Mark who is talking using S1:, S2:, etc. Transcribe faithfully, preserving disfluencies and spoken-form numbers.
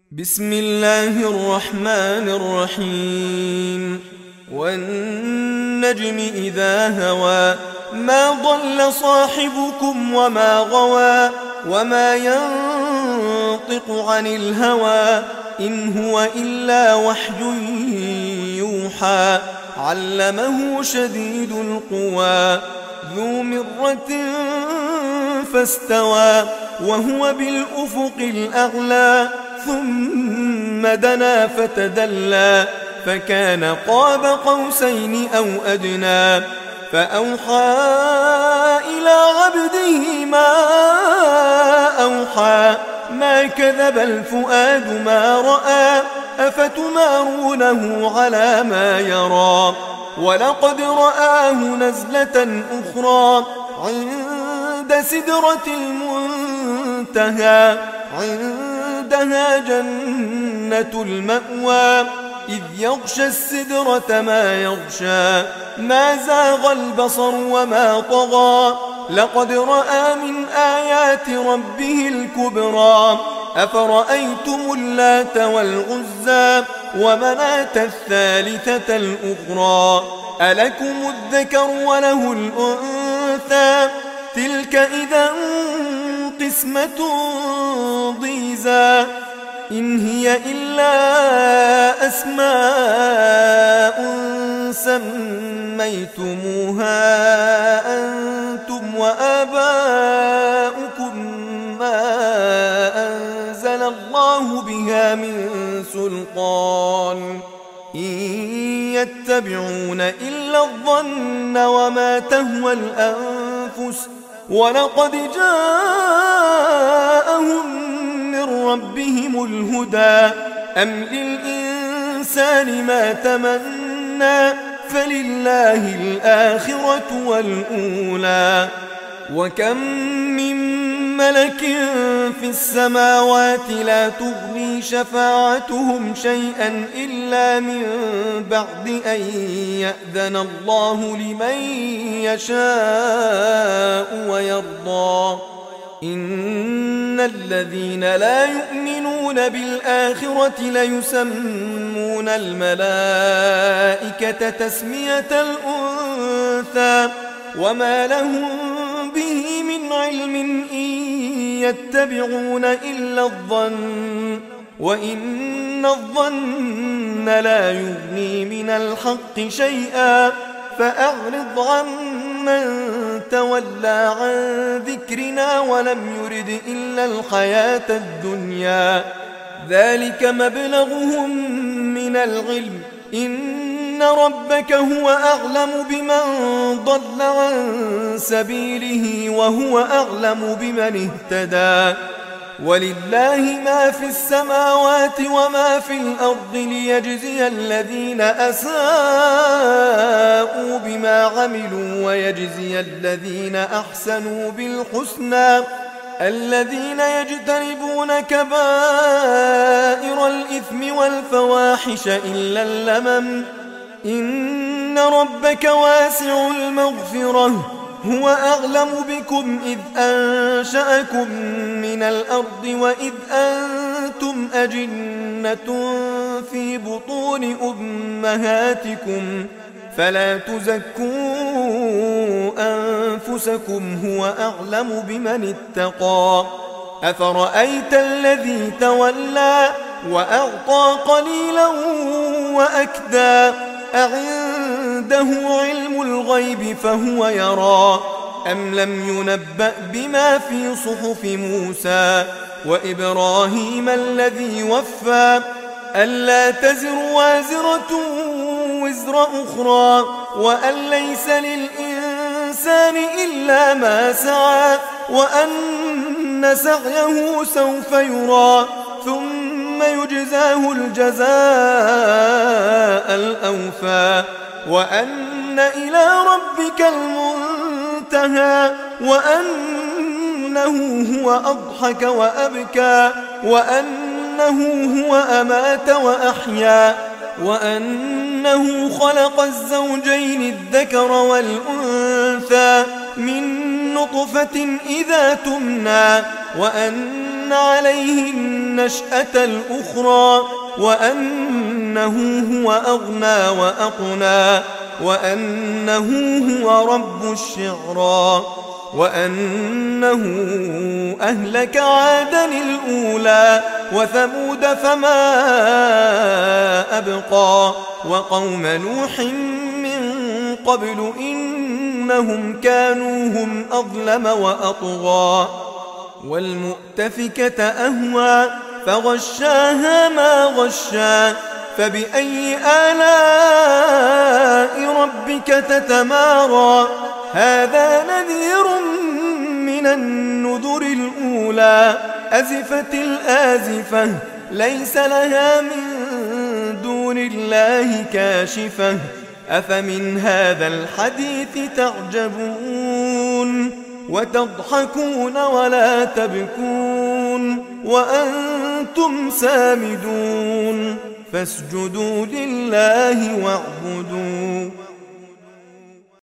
S1: بسم الله الرحمن الرحيم والنجم إذا هوى ما ضل صاحبكم وما غوى وما ينطق عن الهوى إن هو إلا وحي يوحى علمه شديد القوى ذو مرة فاستوى وهو بالأفق الأعلى ثم دنا فتدلى فكان قاب قوسين أو أدنى فأوحى إلى عبده ما أوحى ما كذب الفؤاد ما رأى أفتمارونه على ما يرى ولقد رآه نزلة أخرى عند سدرة المنتهى عندها جنة المأوى إذ يغشى السدرة ما يغشى ما زاغ البصر وما طغى لقد رأى من آيات ربه الكبرى أفرأيتم اللات والعزى ومناة الثالثة الأخرى ألكم الذكر وله الأنثى تلك إذا قسمة ضيزى إن هي إلا أسماء سميتموها أنتم وآباؤكم ما أنزل الله بها من سلطان إن يتبعون إلا الظن وما تهوى الأنفس ولقد جاءهم من ربهم الهدى أم للإنسان ما تمنى فلله الآخرة والأولى وكم من ملك في السماوات لا تغني شفاعتهم شيئا إلا من بعد أن يأذن الله لمن يشاء ويرضى إن الذين لا يؤمنون بالآخرة ليسمون الملائكة تسمية الأنثى وما لهم به من علم إن يتبعون إلا الظن وإن الظن لا يغني من الحق شيئا فأعرض عمن تولى عن ذكرنا ولم يرد إلا الحياة الدنيا ذلك مبلغهم من العلم إن ربك هو أعلم بمن ضل عن سبيله وهو أعلم بمن اهتدى ولله ما في السماوات وما في الأرض ليجزي الذين أساءوا بما عملوا ويجزي الذين أحسنوا بالحسنى الذين يجتنبون كبائر الإثم والفواحش إلا اللمم إن ربك واسع المغفرة هو أعلم بكم إذ أنشأكم من الأرض وإذ أنتم أجنة في بطون أمهاتكم فلا تزكوا أنفسكم هو أعلم بمن اتقى أفرأيت الذي تولى وأعطى قليلا وأكدى أعنده علم الغيب فهو يرى أم لم ينبأ بما في صحف موسى وإبراهيم الذي وفى ألا تزر وازرة وزر أخرى وأن ليس للإنسان إلا ما سعى وأن سعيه سوف يرى ثم يجزاه الجزاء الأوفى وأن إلى ربك المنتهى وأنه هو أضحك وأبكى وأنه هو أمات وأحيا وأنه خلق الزوجين الذكر والأنثى من نطفة إذا تمنى وأن أن عليه النشأة الأخرى وأنه هو أغنى وأقنى وأنه هو رب الشعرى وأنه أهلك عادا الأولى وثمود فما أبقى وقوم نوح من قبل إنهم كانوا هم أظلم وأطغى والمؤتفكة أهوى فغشاها ما غشا فبأي آلاء ربك تتمارى هذا نذير من النذر الأولى أزفت الآزفة ليس لها من دون الله كاشفة أفمن هذا الحديث تعجبون وتضحكون ولا تبكون وأنتم سامدون فاسجدوا لله واعبدون